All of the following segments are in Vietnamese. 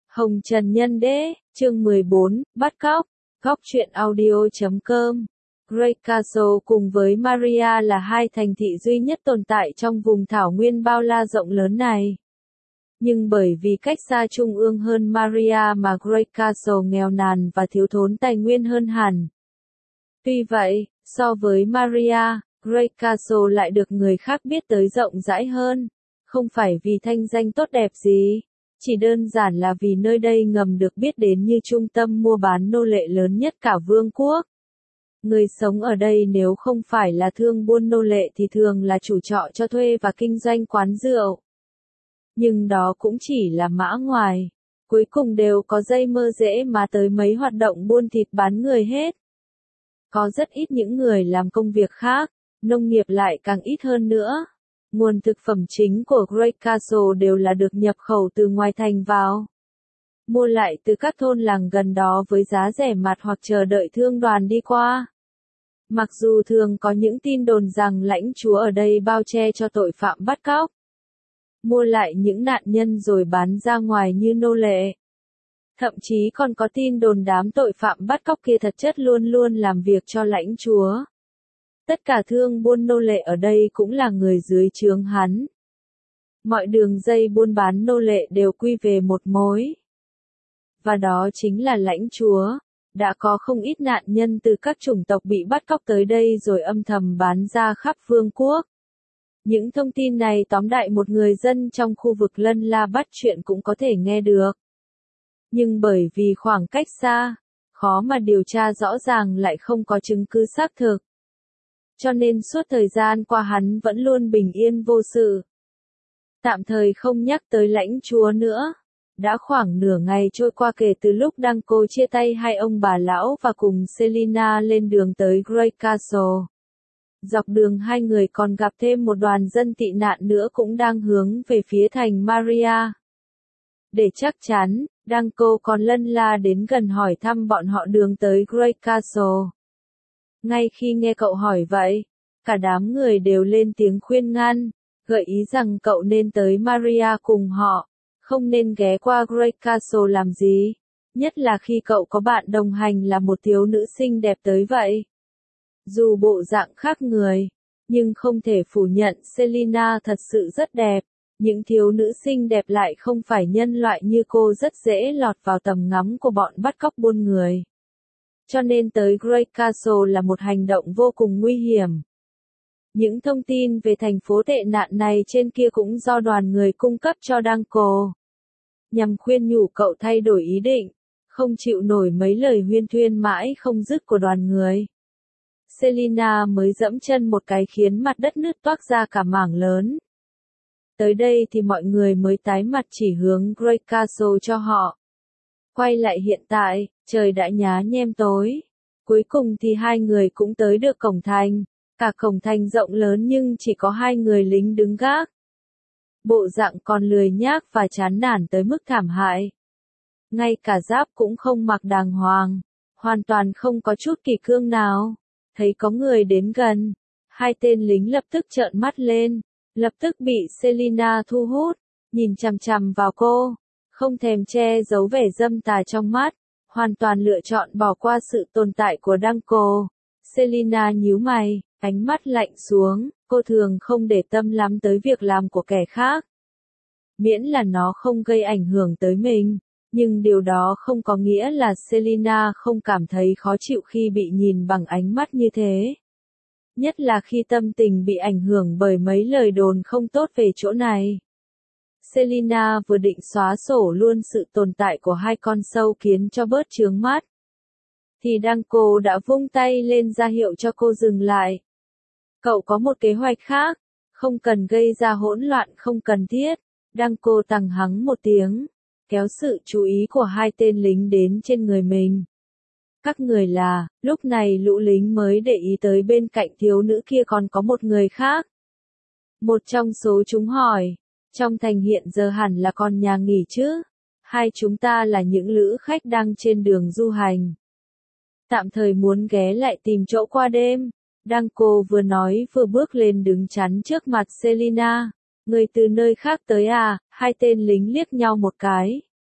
Hồng Trần Nhân Đế, chương 14, bắt cóc, góc truyện audio.com. Great Castle cùng với Maria là hai thành thị duy nhất tồn tại trong vùng thảo nguyên bao la rộng lớn này. Nhưng bởi vì cách xa trung ương hơn Maria mà Great Castle nghèo nàn và thiếu thốn tài nguyên hơn hẳn. Tuy vậy, so với Maria, Great Castle lại được người khác biết tới rộng rãi hơn, không phải vì thanh danh tốt đẹp gì. Chỉ đơn giản là vì nơi đây ngầm được biết đến như trung tâm mua bán nô lệ lớn nhất cả vương quốc. Người sống ở đây nếu không phải là thương buôn nô lệ thì thường là chủ trọ cho thuê và kinh doanh quán rượu. Nhưng đó cũng chỉ là mã ngoài. Cuối cùng đều có dây mơ rễ mà tới mấy hoạt động buôn thịt bán người hết. Có rất ít những người làm công việc khác, nông nghiệp lại càng ít hơn nữa. Nguồn thực phẩm chính của Great Castle đều là được nhập khẩu từ ngoài thành vào. Mua lại từ các thôn làng gần đó với giá rẻ mạt hoặc chờ đợi thương đoàn đi qua. Mặc dù thường có những tin đồn rằng lãnh chúa ở đây bao che cho tội phạm bắt cóc. Mua lại những nạn nhân rồi bán ra ngoài như nô lệ. Thậm chí còn có tin đồn đám tội phạm bắt cóc kia thật chất luôn luôn làm việc cho lãnh chúa. Tất cả thương buôn nô lệ ở đây cũng là người dưới trướng hắn. Mọi đường dây buôn bán nô lệ đều quy về một mối. Và đó chính là lãnh chúa. Đã có không ít nạn nhân từ các chủng tộc bị bắt cóc tới đây rồi âm thầm bán ra khắp vương quốc. Những thông tin này tóm đại một người dân trong khu vực Lân La bắt chuyện cũng có thể nghe được. Nhưng bởi vì khoảng cách xa, khó mà điều tra rõ ràng lại không có chứng cứ xác thực. Cho nên suốt thời gian qua hắn vẫn luôn bình yên vô sự. Tạm thời không nhắc tới lãnh chúa nữa. Đã khoảng nửa ngày trôi qua kể từ lúc Danko chia tay hai ông bà lão và cùng Selina lên đường tới Great Castle. Dọc đường hai người còn gặp thêm một đoàn dân tị nạn nữa cũng đang hướng về phía thành Maria. Để chắc chắn, Danko còn lân la đến gần hỏi thăm bọn họ đường tới Great Castle. Ngay khi nghe cậu hỏi vậy, cả đám người đều lên tiếng khuyên ngăn, gợi ý rằng cậu nên tới Maria cùng họ, không nên ghé qua Great Castle làm gì, nhất là khi cậu có bạn đồng hành là một thiếu nữ xinh đẹp tới vậy. Dù bộ dạng khác người, nhưng không thể phủ nhận Selina thật sự rất đẹp, những thiếu nữ xinh đẹp lại không phải nhân loại như cô rất dễ lọt vào tầm ngắm của bọn bắt cóc buôn người. Cho nên tới Great Castle là một hành động vô cùng nguy hiểm. Những thông tin về thành phố tệ nạn này trên kia cũng do đoàn người cung cấp cho Danko. Nhằm khuyên nhủ cậu thay đổi ý định, không chịu nổi mấy lời huyên thuyên mãi không dứt của đoàn người. Selina mới dẫm chân một cái khiến mặt đất nứt toác ra cả mảng lớn. Tới đây thì mọi người mới tái mặt chỉ hướng Great Castle cho họ. Quay lại hiện tại, trời đã nhá nhem tối. Cuối cùng thì hai người cũng tới được cổng thành. Cả cổng thành rộng lớn nhưng chỉ có hai người lính đứng gác. Bộ dạng còn lười nhác và chán nản tới mức thảm hại. Ngay cả giáp cũng không mặc đàng hoàng. Hoàn toàn không có chút kỷ cương nào. Thấy có người đến gần. Hai tên lính lập tức trợn mắt lên. Lập tức bị Selina thu hút. Nhìn chằm chằm vào cô. Không thèm che giấu vẻ dâm tà trong mắt. Hoàn toàn lựa chọn bỏ qua sự tồn tại của Danko. Selina nhíu mày, ánh mắt lạnh xuống, cô thường không để tâm lắm tới việc làm của kẻ khác. Miễn là nó không gây ảnh hưởng tới mình, nhưng điều đó không có nghĩa là Selina không cảm thấy khó chịu khi bị nhìn bằng ánh mắt như thế. Nhất là khi tâm tình bị ảnh hưởng bởi mấy lời đồn không tốt về chỗ này. Selina vừa định xóa sổ luôn sự tồn tại của hai con sâu kiến cho bớt chướng mắt. Thì Danko đã vung tay lên ra hiệu cho cô dừng lại. Cậu có một kế hoạch khác, không cần gây ra hỗn loạn không cần thiết. Danko tằng hắng một tiếng, kéo sự chú ý của hai tên lính đến trên người mình. Các người là, lúc này lũ lính mới để ý tới bên cạnh thiếu nữ kia còn có một người khác. Một trong số chúng hỏi, trong thành hiện giờ hẳn là còn nhà nghỉ chứ? Hai chúng ta là những lữ khách đang trên đường du hành. Tạm thời muốn ghé lại tìm chỗ qua đêm. Danko vừa nói vừa bước lên đứng chắn trước mặt Selina. Người từ nơi khác tới à? Hai tên lính liếc nhau một cái.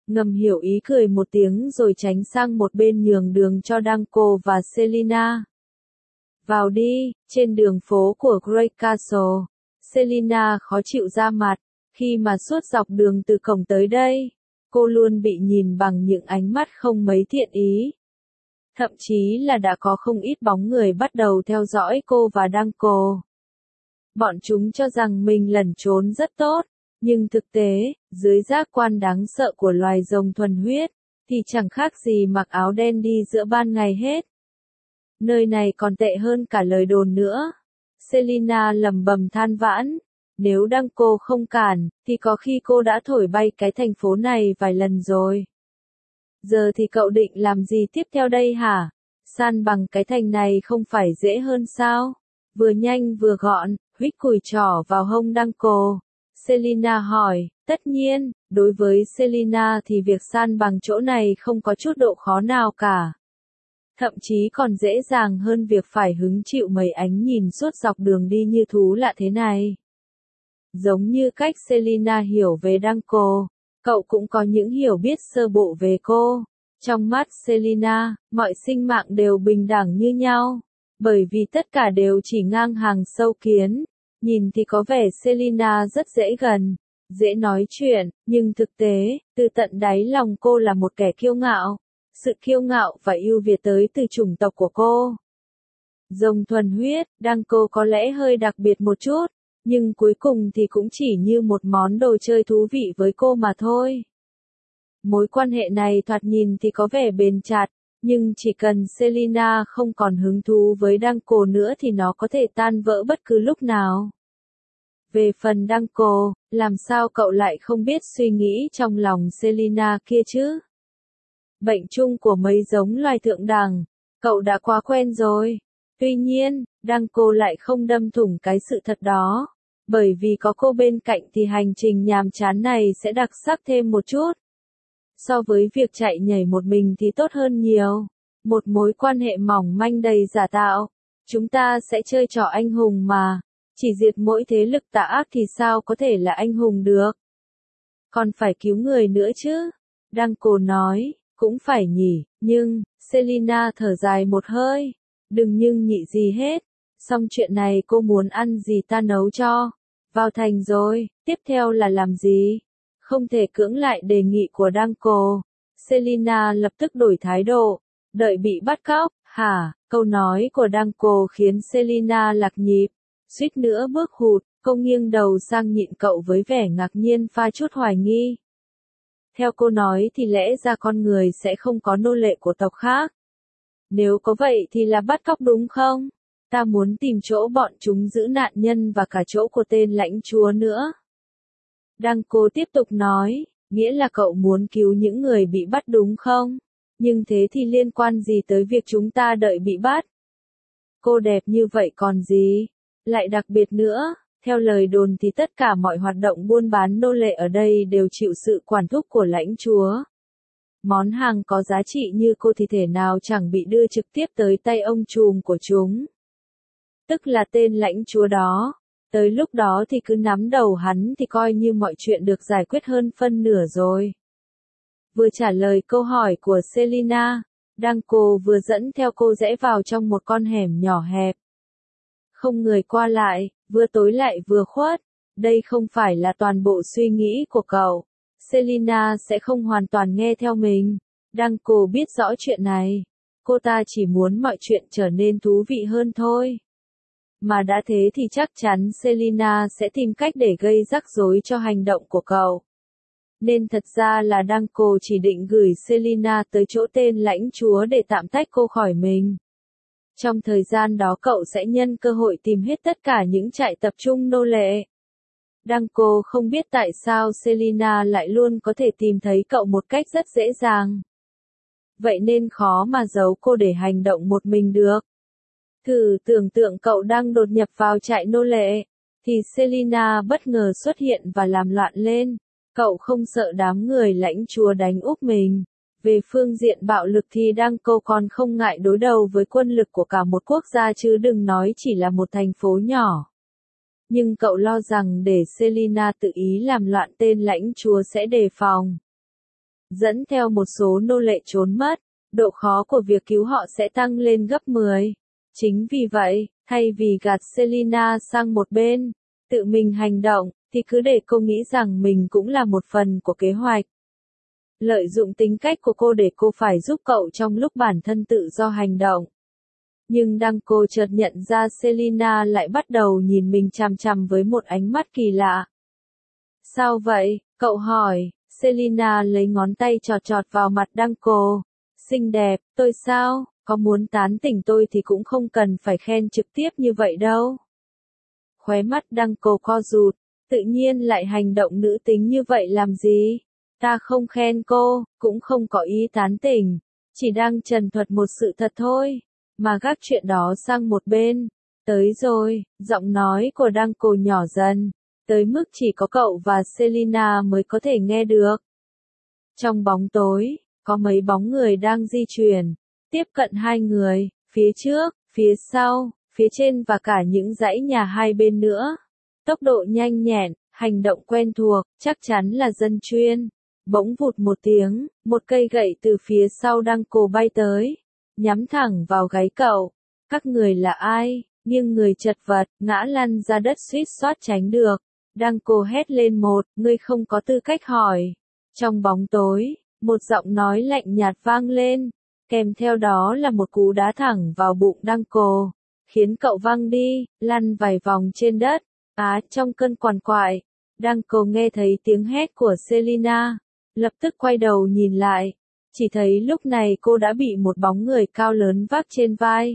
Ngầm hiểu ý cười một tiếng rồi tránh sang một bên nhường đường cho Danko và Selina. Vào đi, trên đường phố của Grey Castle. Selina khó chịu ra mặt, khi mà suốt dọc đường từ cổng tới đây, cô luôn bị nhìn bằng những ánh mắt không mấy thiện ý. Thậm chí là đã có không ít bóng người bắt đầu theo dõi cô và Danko. Bọn chúng cho rằng mình lẩn trốn rất tốt, nhưng thực tế, dưới giác quan đáng sợ của loài rồng thuần huyết, thì chẳng khác gì mặc áo đen đi giữa ban ngày hết. Nơi này còn tệ hơn cả lời đồn nữa. Selina lẩm bẩm than vãn, nếu Danko không cản, thì có khi cô đã thổi bay cái thành phố này vài lần rồi. Giờ thì cậu định làm gì tiếp theo đây hả? San bằng cái thành này không phải dễ hơn sao? Vừa nhanh vừa gọn, huých cùi trỏ vào hông Danko. Selina hỏi, tất nhiên, đối với Selina thì việc san bằng chỗ này không có chút độ khó nào cả. Thậm chí còn dễ dàng hơn việc phải hứng chịu mấy ánh nhìn suốt dọc đường đi như thú lạ thế này. Giống như cách Selina hiểu về Danko, cậu cũng có những hiểu biết sơ bộ về cô. Trong mắt Selina, mọi sinh mạng đều bình đẳng như nhau, bởi vì tất cả đều chỉ ngang hàng sâu kiến. Nhìn thì có vẻ Selina rất dễ gần, dễ nói chuyện, nhưng thực tế, từ tận đáy lòng cô là một kẻ kiêu ngạo. Sự kiêu ngạo và ưu việt tới từ chủng tộc của cô. Rồng thuần huyết, Danko có lẽ hơi đặc biệt một chút, nhưng cuối cùng thì cũng chỉ như một món đồ chơi thú vị với cô mà thôi. Mối quan hệ này thoạt nhìn thì có vẻ bền chặt, nhưng chỉ cần Selina không còn hứng thú với Danko nữa thì nó có thể tan vỡ bất cứ lúc nào. Về phần Danko, làm sao cậu lại không biết suy nghĩ trong lòng Selina kia chứ? Bệnh chung của mấy giống loài thượng đẳng, cậu đã quá quen rồi. Tuy nhiên, Danko lại không đâm thủng cái sự thật đó. Bởi vì có cô bên cạnh thì hành trình nhàm chán này sẽ đặc sắc thêm một chút. So với việc chạy nhảy một mình thì tốt hơn nhiều. Một mối quan hệ mỏng manh đầy giả tạo. Chúng ta sẽ chơi trò anh hùng mà. Chỉ diệt mỗi thế lực tà ác thì sao có thể là anh hùng được. Còn phải cứu người nữa chứ. Danko nói, cũng phải nhỉ, nhưng, Selina thở dài một hơi. Đừng nhưng nhị gì hết. Xong chuyện này cô muốn ăn gì ta nấu cho. Vào thành rồi, tiếp theo là làm gì? Không thể cưỡng lại đề nghị của Danko. Selina lập tức đổi thái độ. Đợi bị bắt cóc, hả? Câu nói của Danko khiến Selina lạc nhịp. Suýt nữa bước hụt, cô nghiêng đầu sang nhìn cậu với vẻ ngạc nhiên pha chút hoài nghi. Theo cô nói thì lẽ ra con người sẽ không có nô lệ của tộc khác. Nếu có vậy thì là bắt cóc đúng không? Ta muốn tìm chỗ bọn chúng giữ nạn nhân và cả chỗ của tên lãnh chúa nữa. Danko tiếp tục nói, nghĩa là cậu muốn cứu những người bị bắt đúng không? Nhưng thế thì liên quan gì tới việc chúng ta đợi bị bắt? Cô đẹp như vậy còn gì? Lại đặc biệt nữa, theo lời đồn thì tất cả mọi hoạt động buôn bán nô lệ ở đây đều chịu sự quản thúc của lãnh chúa. Món hàng có giá trị như cô thì thể nào chẳng bị đưa trực tiếp tới tay ông trùm của chúng. Tức là tên lãnh chúa đó. Tới lúc đó thì cứ nắm đầu hắn thì coi như mọi chuyện được giải quyết hơn phân nửa rồi. Vừa trả lời câu hỏi của Selina, Danko vừa dẫn theo cô rẽ vào trong một con hẻm nhỏ hẹp. Không người qua lại, vừa tối lại vừa khuất. Đây không phải là toàn bộ suy nghĩ của cậu. Selina sẽ không hoàn toàn nghe theo mình. Danko biết rõ chuyện này. Cô ta chỉ muốn mọi chuyện trở nên thú vị hơn thôi. Mà đã thế thì chắc chắn Selina sẽ tìm cách để gây rắc rối cho hành động của cậu. Nên thật ra là Danko chỉ định gửi Selina tới chỗ tên lãnh chúa để tạm tách cô khỏi mình. Trong thời gian đó cậu sẽ nhân cơ hội tìm hết tất cả những trại tập trung nô lệ. Danko không biết tại sao Selina lại luôn có thể tìm thấy cậu một cách rất dễ dàng. Vậy nên khó mà giấu cô để hành động một mình được. Thử tưởng tượng cậu đang đột nhập vào trại nô lệ, thì Selina bất ngờ xuất hiện và làm loạn lên. Cậu không sợ đám người lãnh chúa đánh úp mình. Về phương diện bạo lực thì Danko còn không ngại đối đầu với quân lực của cả một quốc gia chứ đừng nói chỉ là một thành phố nhỏ. Nhưng cậu lo rằng để Selina tự ý làm loạn tên lãnh chúa sẽ đề phòng. dẫn theo một số nô lệ trốn mất, độ khó của việc cứu họ sẽ tăng lên gấp 10. Chính vì vậy, thay vì gạt Selina sang một bên, tự mình hành động, thì cứ để cô nghĩ rằng mình cũng là một phần của kế hoạch. Lợi dụng tính cách của cô để cô phải giúp cậu trong lúc bản thân tự do hành động. Nhưng đang cô chợt nhận ra Selina lại bắt đầu nhìn mình chằm chằm với một ánh mắt kỳ lạ. Sao vậy? Cậu hỏi. Selina lấy ngón tay chọt chọt vào mặt đang cô. Xinh đẹp, tôi sao? Có muốn tán tỉnh tôi thì cũng không cần phải khen trực tiếp như vậy đâu. Khóe mắt đang cô co rụt, tự nhiên lại hành động nữ tính như vậy làm gì? Ta không khen cô, cũng không có ý tán tỉnh, chỉ đang trần thuật một sự thật thôi, mà gác chuyện đó sang một bên. Tới rồi, giọng nói của đang cô nhỏ dần, tới mức chỉ có cậu và Selina mới có thể nghe được. Trong bóng tối, có mấy bóng người đang di chuyển, tiếp cận hai người, phía trước, phía sau, phía trên và cả những dãy nhà hai bên nữa. Tốc độ nhanh nhẹn, hành động quen thuộc, chắc chắn là dân chuyên. Bỗng vụt một tiếng, một cây gậy từ phía sau đang cổ bay tới, nhắm thẳng vào gáy cậu. Các người là ai? Nhưng người chật vật, ngã lăn ra đất suýt soát tránh được. Đang cô hét lên một, ngươi không có tư cách hỏi. Trong bóng tối, một giọng nói lạnh nhạt vang lên, kèm theo đó là một cú đá thẳng vào bụng đang cô, khiến cậu văng đi, lăn vài vòng trên đất. Trong cơn quằn quại, đang cô nghe thấy tiếng hét của Selina, lập tức quay đầu nhìn lại, chỉ thấy lúc này cô đã bị một bóng người cao lớn vác trên vai.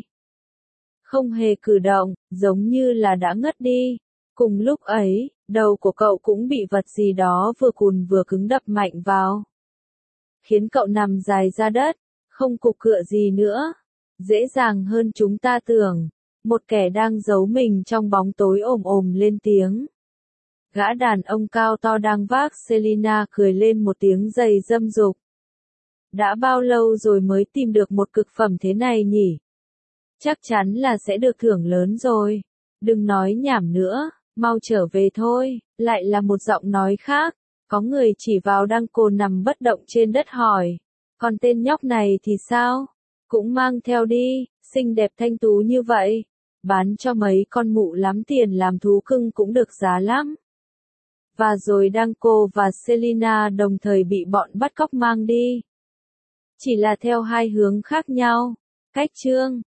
Không hề cử động, giống như là đã ngất đi. Cùng lúc ấy, đầu của cậu cũng bị vật gì đó vừa cùn vừa cứng đập mạnh vào, khiến cậu nằm dài ra đất, không cục cựa gì nữa. Dễ dàng hơn chúng ta tưởng. Một kẻ đang giấu mình trong bóng tối ồm ồm lên tiếng. Gã đàn ông cao to đang vác Selina cười lên một tiếng đầy dâm dục. Đã bao lâu rồi mới tìm được một cực phẩm thế này nhỉ? Chắc chắn là sẽ được thưởng lớn rồi. Đừng nói nhảm nữa, mau trở về thôi. Lại là một giọng nói khác. Có người chỉ vào đang cô nằm bất động trên đất hỏi. Còn tên nhóc này thì sao? Cũng mang theo đi, xinh đẹp thanh tú như vậy. Bán cho mấy con mụ lắm tiền làm thú cưng cũng được giá lắm. Và rồi đang cô và Selina đồng thời bị bọn bắt cóc mang đi. Chỉ là theo hai hướng khác nhau. Cách chương